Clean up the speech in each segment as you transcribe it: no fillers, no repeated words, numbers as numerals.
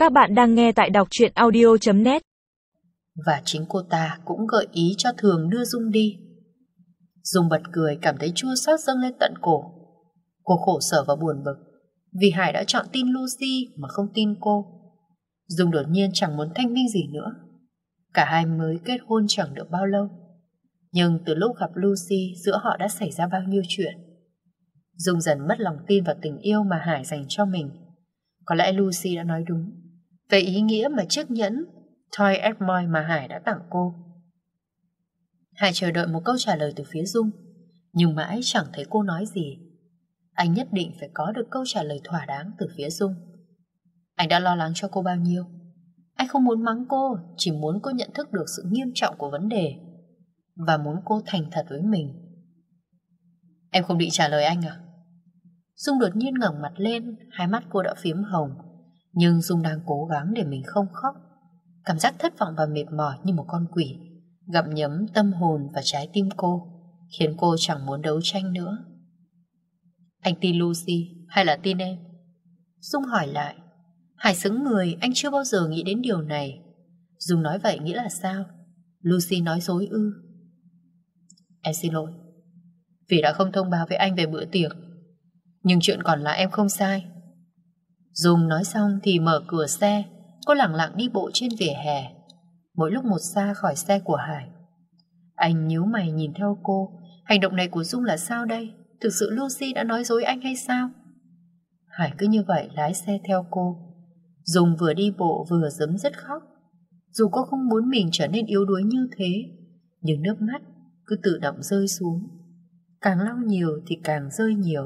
Các bạn đang nghe tại đọc truyện audio.net. Và chính cô ta cũng gợi ý cho Thường đưa Dung đi. Dung bật cười, cảm thấy chua xót dâng lên tận cổ. Cô khổ sở và buồn bực vì Hải đã chọn tin Lucy mà không tin cô. Dung đột nhiên chẳng muốn thanh minh gì nữa. Cả hai mới kết hôn chẳng được bao lâu, nhưng từ lúc gặp Lucy, giữa họ đã xảy ra bao nhiêu chuyện. Dung dần mất lòng tin vào tình yêu mà Hải dành cho mình. Có lẽ Lucy đã nói đúng về ý nghĩa mà chiếc nhẫn Toy Edmoy mà Hải đã tặng cô. Hải chờ đợi một câu trả lời từ phía Dung, nhưng mãi chẳng thấy cô nói gì. Anh nhất định phải có được câu trả lời thỏa đáng từ phía Dung. Anh đã lo lắng cho cô bao nhiêu. Anh không muốn mắng cô, chỉ muốn cô nhận thức được sự nghiêm trọng của vấn đề và muốn cô thành thật với mình. Em không định trả lời anh à? Dung đột nhiên ngẩng mặt lên, hai mắt cô đã phiếm hồng, nhưng Dung đang cố gắng để mình không khóc. Cảm giác thất vọng và mệt mỏi như một con quỷ gặm nhấm tâm hồn và trái tim cô, khiến cô chẳng muốn đấu tranh nữa. Anh tin Lucy hay là tin em? Dung hỏi lại. Hải sững người, anh chưa bao giờ nghĩ đến điều này. Dung nói vậy nghĩa là sao? Lucy nói dối ư? Em xin lỗi vì đã không thông báo với anh về bữa tiệc, nhưng chuyện còn lại em không sai. Dung nói xong thì mở cửa xe. Cô lẳng lặng đi bộ trên vỉa hè, mỗi lúc một xa khỏi xe của Hải. Anh nhíu mày nhìn theo cô. Hành động này của Dung là sao đây? Thực sự Lucy đã nói dối anh hay sao? Hải cứ như vậy lái xe theo cô. Dung vừa đi bộ vừa rấm dứt khóc. Dù cô không muốn mình trở nên yếu đuối như thế, nhưng nước mắt cứ tự động rơi xuống. Càng lau nhiều thì càng rơi nhiều.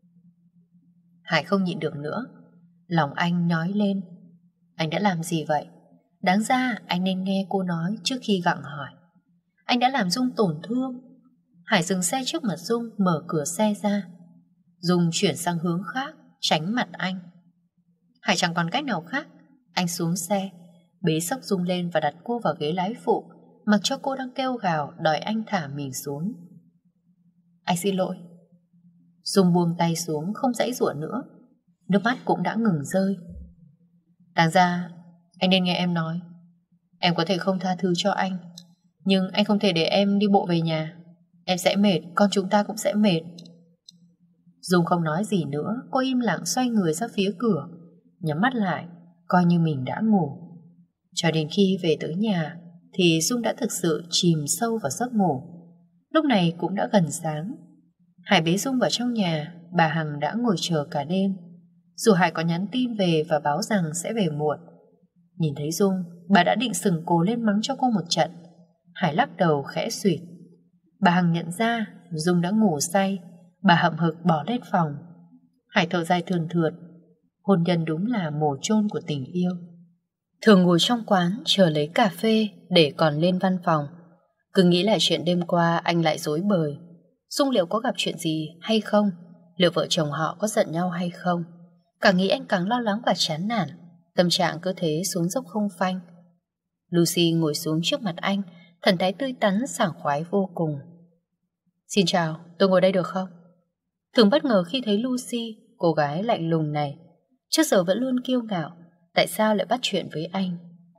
Hải không nhịn được nữa. Lòng anh nhói lên. Anh đã làm gì vậy? Đáng ra anh nên nghe cô nói trước khi gặng hỏi. Anh đã làm Dung tổn thương. Hải dừng xe trước mặt Dung, mở cửa xe ra. Dung chuyển sang hướng khác, tránh mặt anh. Hải chẳng còn cách nào khác. Anh xuống xe, bế xốc Dung lên và đặt cô vào ghế lái phụ, mặc cho cô đang kêu gào đòi anh thả mình xuống. Anh xin lỗi. Dung buông tay xuống, không giãy giụa nữa. Nước mắt cũng đã ngừng rơi. Đáng ra anh nên nghe em nói. Em có thể không tha thứ cho anh, nhưng anh không thể để em đi bộ về nhà. Em sẽ mệt, con chúng ta cũng sẽ mệt. Dung không nói gì nữa. Cô im lặng xoay người ra phía cửa, nhắm mắt lại, coi như mình đã ngủ. Cho đến khi về tới nhà thì Dung đã thực sự chìm sâu vào giấc ngủ. Lúc này cũng đã gần sáng. Hải bế Dung vào trong nhà. Bà Hằng đã ngồi chờ cả đêm, dù Hải có nhắn tin về và báo rằng sẽ về muộn. Nhìn thấy Dung, bà đã định sừng cổ lên mắng cho cô một trận. Hải lắc đầu khẽ suyệt. Bà Hằng nhận ra Dung đã ngủ say. Bà hậm hực bỏ lên phòng. Hải thở dài thườn thượt. Hôn nhân đúng là mồ chôn của tình yêu. Thường ngồi trong quán chờ lấy cà phê để còn lên văn phòng. Cứ nghĩ lại chuyện đêm qua anh lại rối bời. Dung liệu có gặp chuyện gì hay không? Liệu vợ chồng họ có giận nhau hay không? Càng nghĩ anh càng lo lắng và chán nản. Tâm trạng cứ thế xuống dốc không phanh. Lucy ngồi xuống trước mặt anh, thần thái tươi tắn sảng khoái vô cùng. Xin chào, tôi ngồi đây được không? Thường bất ngờ khi thấy Lucy, cô gái lạnh lùng này. Trước giờ vẫn luôn kiêu ngạo, tại sao lại bắt chuyện với anh?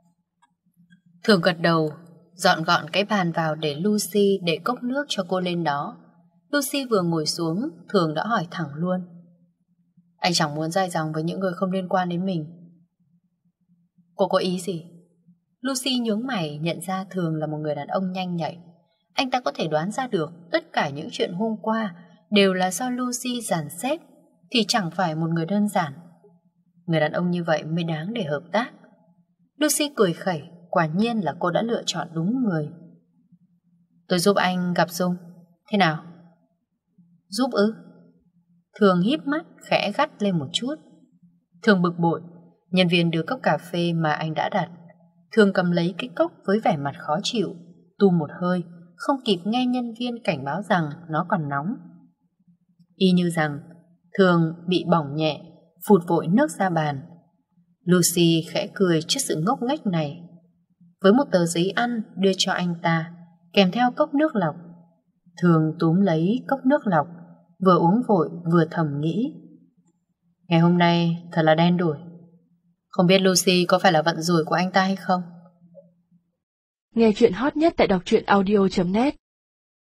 Thường gật đầu, dọn gọn cái bàn vào để Lucy để cốc nước cho cô lên đó. Lucy vừa ngồi xuống, Thường đã hỏi thẳng luôn. Anh chẳng muốn dai dòng với những người không liên quan đến mình. Cô có ý gì? Lucy nhướng mày, nhận ra Thường là một người đàn ông nhanh nhạy. Anh ta có thể đoán ra được tất cả những chuyện hôm qua đều là do Lucy dàn xếp, thì chẳng phải một người đơn giản. Người đàn ông như vậy mới đáng để hợp tác. Lucy cười khẩy, quả nhiên là cô đã lựa chọn đúng người. Tôi giúp anh gặp Dung. Thế nào? Giúp ư? Thường híp mắt khẽ gắt lên một chút. Thường bực bội. Nhân viên đưa cốc cà phê mà anh đã đặt. Thường cầm lấy cái cốc với vẻ mặt khó chịu, tu một hơi, không kịp nghe nhân viên cảnh báo rằng nó còn nóng. Y như rằng Thường bị bỏng nhẹ, phụt vội nước ra bàn. Lucy khẽ cười trước sự ngốc nghếch này. Với một tờ giấy ăn đưa cho anh ta, kèm theo cốc nước lọc. Thường túm lấy cốc nước lọc, vừa uống vội vừa thầm nghĩ. Ngày hôm nay thật là đen đủi. Không biết Lucy có phải là vận rủi của anh ta hay không? Nghe chuyện hot nhất tại đọc truyện audio.net